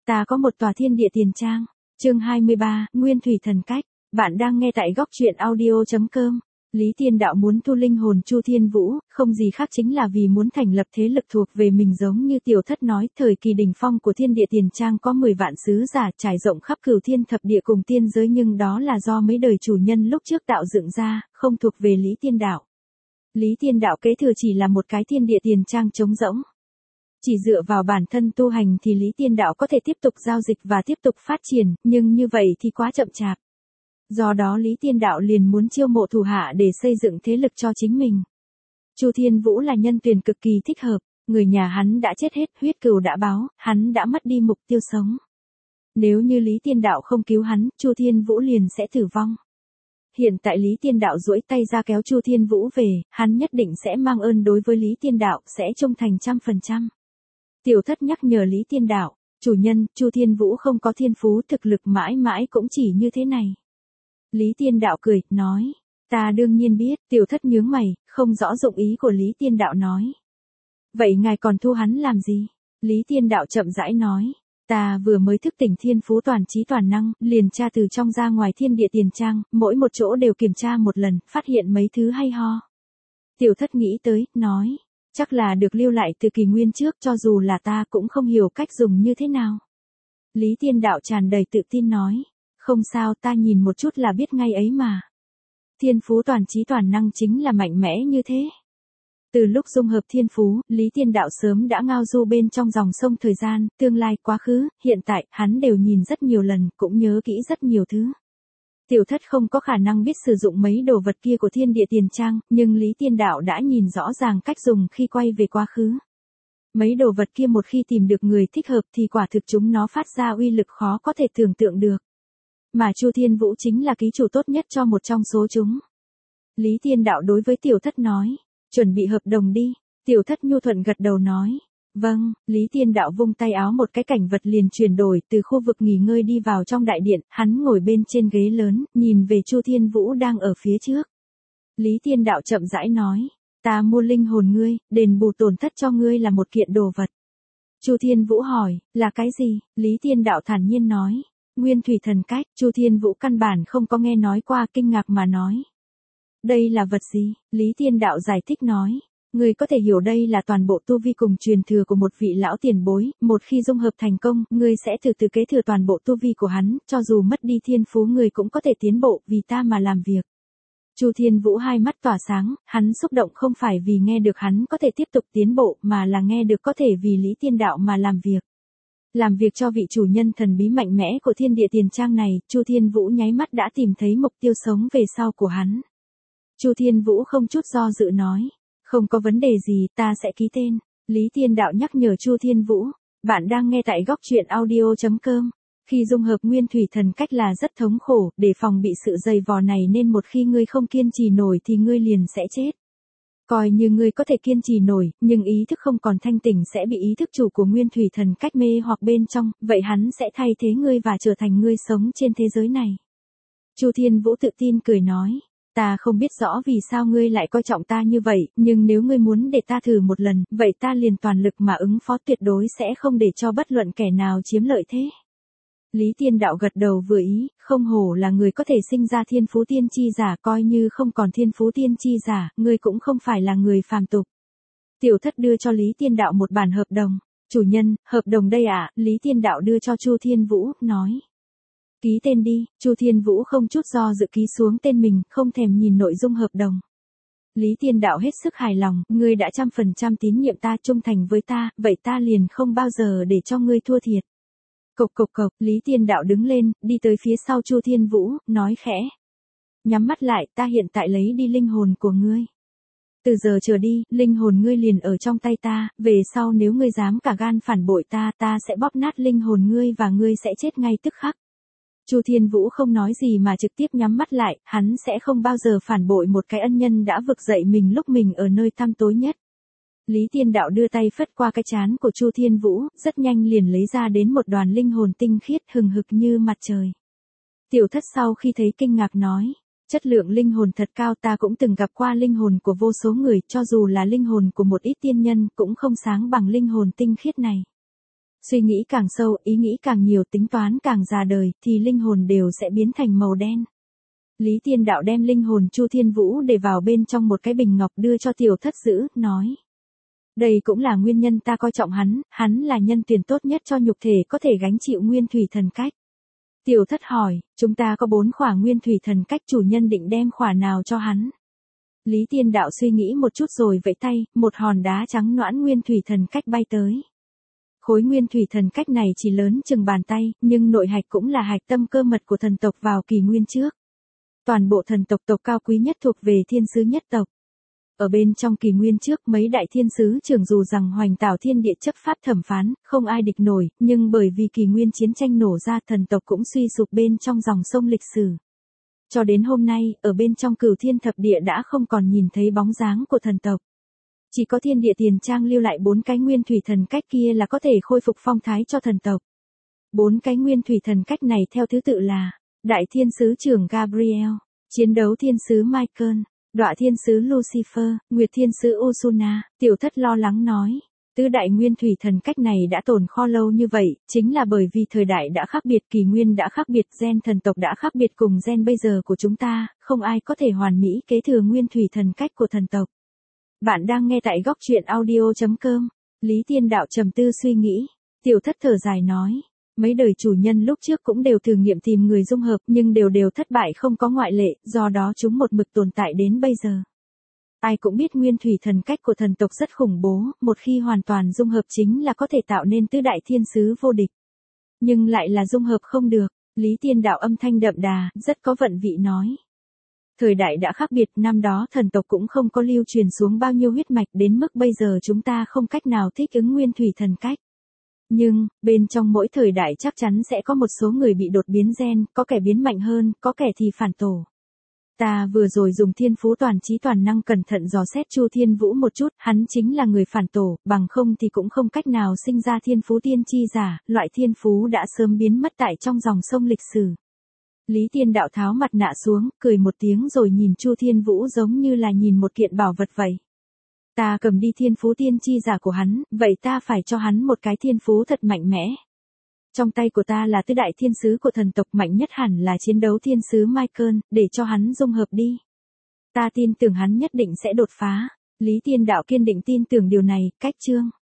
Ta có một tòa thiên địa tiền trang. Chương 23, Nguyên thủy thần cách. Bạn đang nghe tại góc truyện audio.com. Lý Tiên Đạo muốn thu linh hồn Chu Thiên Vũ, không gì khác chính là vì muốn thành lập thế lực thuộc về mình, giống như Tiểu Thất nói, thời kỳ đỉnh phong của thiên địa tiền trang có 10 vạn sứ giả trải rộng khắp cửu thiên thập địa cùng tiên giới, nhưng đó là do mấy đời chủ nhân lúc trước tạo dựng ra, không thuộc về Lý Tiên Đạo. Lý Tiên Đạo kế thừa chỉ là một cái thiên địa tiền trang trống rỗng. Chỉ dựa vào bản thân tu hành thì Lý Tiên Đạo có thể tiếp tục giao dịch và tiếp tục phát triển, nhưng như vậy thì quá chậm chạp. Do đó Lý Tiên Đạo liền muốn chiêu mộ thủ hạ để xây dựng thế lực cho chính mình. Chu Thiên Vũ là nhân tuyển cực kỳ thích hợp, người nhà hắn đã chết hết, huyết cừu đã báo, hắn đã mất đi mục tiêu sống. Nếu như Lý Tiên Đạo không cứu hắn, Chu Thiên Vũ liền sẽ tử vong. Hiện tại Lý Tiên Đạo duỗi tay ra kéo Chu Thiên Vũ về, hắn nhất định sẽ mang ơn đối với Lý Tiên Đạo, sẽ trung thành 100%. Tiểu Thất nhắc nhở Lý Tiên Đạo, chủ nhân, Chu Thiên Vũ không có thiên phú, thực lực mãi mãi cũng chỉ như thế này. Lý Tiên Đạo cười, nói, ta đương nhiên biết. Tiểu Thất nhướng mày, không rõ dụng ý của Lý Tiên Đạo nói. Vậy ngài còn thu hắn làm gì? Lý Tiên Đạo chậm rãi nói, ta vừa mới thức tỉnh thiên phú toàn trí toàn năng, liền tra từ trong ra ngoài thiên địa tiền trang, mỗi một chỗ đều kiểm tra một lần, phát hiện mấy thứ hay ho. Tiểu Thất nghĩ tới, nói, chắc là được lưu lại từ kỷ nguyên trước, cho dù là ta cũng không hiểu cách dùng như thế nào. Lý Tiên Đạo tràn đầy tự tin nói, không sao, ta nhìn một chút là biết ngay ấy mà. Thiên phú toàn trí toàn năng chính là mạnh mẽ như thế. Từ lúc dung hợp thiên phú, Lý Tiên Đạo sớm đã ngao du bên trong dòng sông thời gian, tương lai, quá khứ, hiện tại, hắn đều nhìn rất nhiều lần, cũng nhớ kỹ rất nhiều thứ. Tiểu Thất không có khả năng biết sử dụng mấy đồ vật kia của thiên địa tiền trang, nhưng Lý Tiên Đạo đã nhìn rõ ràng cách dùng khi quay về quá khứ. Mấy đồ vật kia một khi tìm được người thích hợp thì quả thực chúng nó phát ra uy lực khó có thể tưởng tượng được. Mà Chu Thiên Vũ chính là ký chủ tốt nhất cho một trong số chúng. Lý Tiên Đạo đối với Tiểu Thất nói, chuẩn bị hợp đồng đi. Tiểu Thất nhu thuận gật đầu nói, vâng. Lý Tiên Đạo vung tay áo, một cái cảnh vật liền chuyển đổi, từ khu vực nghỉ ngơi đi vào trong đại điện, hắn ngồi bên trên ghế lớn, nhìn về Chu Thiên Vũ đang ở phía trước. Lý Tiên Đạo chậm rãi nói, ta mua linh hồn ngươi, đền bù tổn thất cho ngươi là một kiện đồ vật. Chu Thiên Vũ hỏi, là cái gì? Lý Tiên Đạo thản nhiên nói, Nguyên thủy thần cách. Chu Thiên Vũ căn bản không có nghe nói qua, kinh ngạc mà nói, đây là vật gì? Lý Tiên Đạo giải thích nói, ngươi có thể hiểu đây là toàn bộ tu vi cùng truyền thừa của một vị lão tiền bối, một khi dung hợp thành công, ngươi sẽ từ từ kế thừa toàn bộ tu vi của hắn, cho dù mất đi thiên phú ngươi cũng có thể tiến bộ, vì ta mà làm việc. Chu Thiên Vũ hai mắt tỏa sáng, hắn xúc động không phải vì nghe được hắn có thể tiếp tục tiến bộ, mà là nghe được có thể vì Lý Tiên Đạo mà làm việc. Làm việc cho vị chủ nhân thần bí mạnh mẽ của thiên địa tiền trang này, Chu Thiên Vũ nháy mắt đã tìm thấy mục tiêu sống về sau của hắn. Chu Thiên Vũ không chút do dự nói, không có vấn đề gì, ta sẽ ký tên. Lý Tiên Đạo nhắc nhở Chu Thiên Vũ, bạn đang nghe tại góc truyện audio.com. Khi dung hợp nguyên thủy thần cách là rất thống khổ, để phòng bị sự dày vò này nên một khi ngươi không kiên trì nổi thì ngươi liền sẽ chết. Coi như ngươi có thể kiên trì nổi, nhưng ý thức không còn thanh tỉnh sẽ bị ý thức chủ của nguyên thủy thần cách mê hoặc bên trong, vậy hắn sẽ thay thế ngươi và trở thành ngươi sống trên thế giới này. Chu Thiên Vũ tự tin cười nói, ta không biết rõ vì sao ngươi lại coi trọng ta như vậy, nhưng nếu ngươi muốn để ta thử một lần, vậy ta liền toàn lực mà ứng phó, tuyệt đối sẽ không để cho bất luận kẻ nào chiếm lợi thế. Lý Tiên Đạo gật đầu vừa ý, không hổ là người có thể sinh ra thiên phú tiên chi giả, coi như không còn thiên phú tiên chi giả, ngươi cũng không phải là người phàm tục. Tiểu Thất đưa cho Lý Tiên Đạo một bản hợp đồng. Chủ nhân, hợp đồng đây ạ. Lý Tiên Đạo đưa cho Chu Thiên Vũ, nói, ký tên đi. Chu Thiên Vũ không chút do dự ký xuống tên mình, không thèm nhìn nội dung hợp đồng. Lý Tiên Đạo hết sức hài lòng, ngươi đã 100% tín nhiệm ta, trung thành với ta, vậy ta liền không bao giờ để cho ngươi thua thiệt. Cộc cộc cộc. Lý Tiên Đạo đứng lên, đi tới phía sau Chu Thiên Vũ, nói khẽ, nhắm mắt lại, ta hiện tại lấy đi linh hồn của ngươi. Từ giờ trở đi, linh hồn ngươi liền ở trong tay ta, về sau nếu ngươi dám cả gan phản bội ta, ta sẽ bóp nát linh hồn ngươi và ngươi sẽ chết ngay tức khắc. Chu Thiên Vũ không nói gì mà trực tiếp nhắm mắt lại, hắn sẽ không bao giờ phản bội một cái ân nhân đã vực dậy mình lúc mình ở nơi tăm tối nhất. Lý Tiên Đạo đưa tay phất qua cái trán của Chu Thiên Vũ, rất nhanh liền lấy ra đến một đoàn linh hồn tinh khiết hừng hực như mặt trời. Tiểu Thất sau khi thấy kinh ngạc nói, chất lượng linh hồn thật cao, ta cũng từng gặp qua linh hồn của vô số người, cho dù là linh hồn của một ít tiên nhân cũng không sáng bằng linh hồn tinh khiết này. Suy nghĩ càng sâu, ý nghĩ càng nhiều, tính toán càng già đời, thì linh hồn đều sẽ biến thành màu đen. Lý Tiên Đạo đem linh hồn Chu Thiên Vũ để vào bên trong một cái bình ngọc đưa cho Tiểu Thất giữ, nói. Đây cũng là nguyên nhân ta coi trọng hắn là nhân tuyển tốt nhất cho nhục thể có thể gánh chịu nguyên thủy thần cách. Tiểu Thất hỏi, chúng ta có 4 khỏa nguyên thủy thần cách, chủ nhân định đem khỏa nào cho hắn? Lý Tiên Đạo suy nghĩ một chút rồi vẫy tay, một hòn đá trắng noãn nguyên thủy thần cách bay tới. Khối nguyên thủy thần cách này chỉ lớn chừng bàn tay, nhưng nội hạch cũng là hạch tâm cơ mật của thần tộc vào kỷ nguyên trước. Toàn bộ thần tộc tộc cao quý nhất thuộc về thiên sứ nhất tộc. Ở bên trong kỷ nguyên trước, mấy đại thiên sứ trưởng dù rằng hoành tảo thiên địa chấp pháp thẩm phán, không ai địch nổi, nhưng bởi vì kỷ nguyên chiến tranh nổ ra, thần tộc cũng suy sụp bên trong dòng sông lịch sử. Cho đến hôm nay, ở bên trong Cửu Thiên Thập Địa đã không còn nhìn thấy bóng dáng của thần tộc. Chỉ có Thiên Địa Tiền Trang lưu lại 4 cái nguyên thủy thần cách kia là có thể khôi phục phong thái cho thần tộc. 4 cái nguyên thủy thần cách này theo thứ tự là Đại Thiên Sứ Trưởng Gabriel, Chiến Đấu Thiên Sứ Michael, Đọa Thiên Sứ Lucifer, Nguyệt Thiên Sứ Usuna. Tiểu Thất lo lắng nói, tứ đại nguyên thủy thần cách này đã tồn kho lâu như vậy, chính là bởi vì thời đại đã khác biệt, kỷ nguyên đã khác biệt, gen thần tộc đã khác biệt cùng gen bây giờ của chúng ta, không ai có thể hoàn mỹ kế thừa nguyên thủy thần cách của thần tộc. Bạn đang nghe tại góc truyện audio.com. Lý Tiên Đạo trầm tư suy nghĩ. Tiểu Thất thở dài nói. Mấy đời chủ nhân lúc trước cũng đều thử nghiệm tìm người dung hợp, nhưng đều thất bại, không có ngoại lệ, do đó chúng một mực tồn tại đến bây giờ. Ai cũng biết nguyên thủy thần cách của thần tộc rất khủng bố, một khi hoàn toàn dung hợp chính là có thể tạo nên tứ đại thiên sứ vô địch. Nhưng lại là dung hợp không được. Lý Tiên Đạo âm thanh đậm đà, rất có vận vị nói. Thời đại đã khác biệt, năm đó thần tộc cũng không có lưu truyền xuống bao nhiêu huyết mạch, đến mức bây giờ chúng ta không cách nào thích ứng nguyên thủy thần cách. Nhưng, bên trong mỗi thời đại chắc chắn sẽ có một số người bị đột biến gen, có kẻ biến mạnh hơn, có kẻ thì phản tổ. Ta vừa rồi dùng thiên phú toàn trí toàn năng cẩn thận dò xét Chu Thiên Vũ một chút, hắn chính là người phản tổ, bằng không thì cũng không cách nào sinh ra thiên phú tiên tri giả, loại thiên phú đã sớm biến mất tại trong dòng sông lịch sử. Lý Tiên Đạo tháo mặt nạ xuống, cười một tiếng rồi nhìn Chu Thiên Vũ giống như là nhìn một kiện bảo vật vậy. Ta cầm đi thiên phú tiên tri giả của hắn, vậy ta phải cho hắn một cái thiên phú thật mạnh mẽ. Trong tay của ta là tứ đại thiên sứ của thần tộc, mạnh nhất hẳn là Chiến Đấu Thiên Sứ Michael, để cho hắn dung hợp đi. Ta tin tưởng hắn nhất định sẽ đột phá. Lý Tiên Đạo kiên định tin tưởng điều này, cách chương.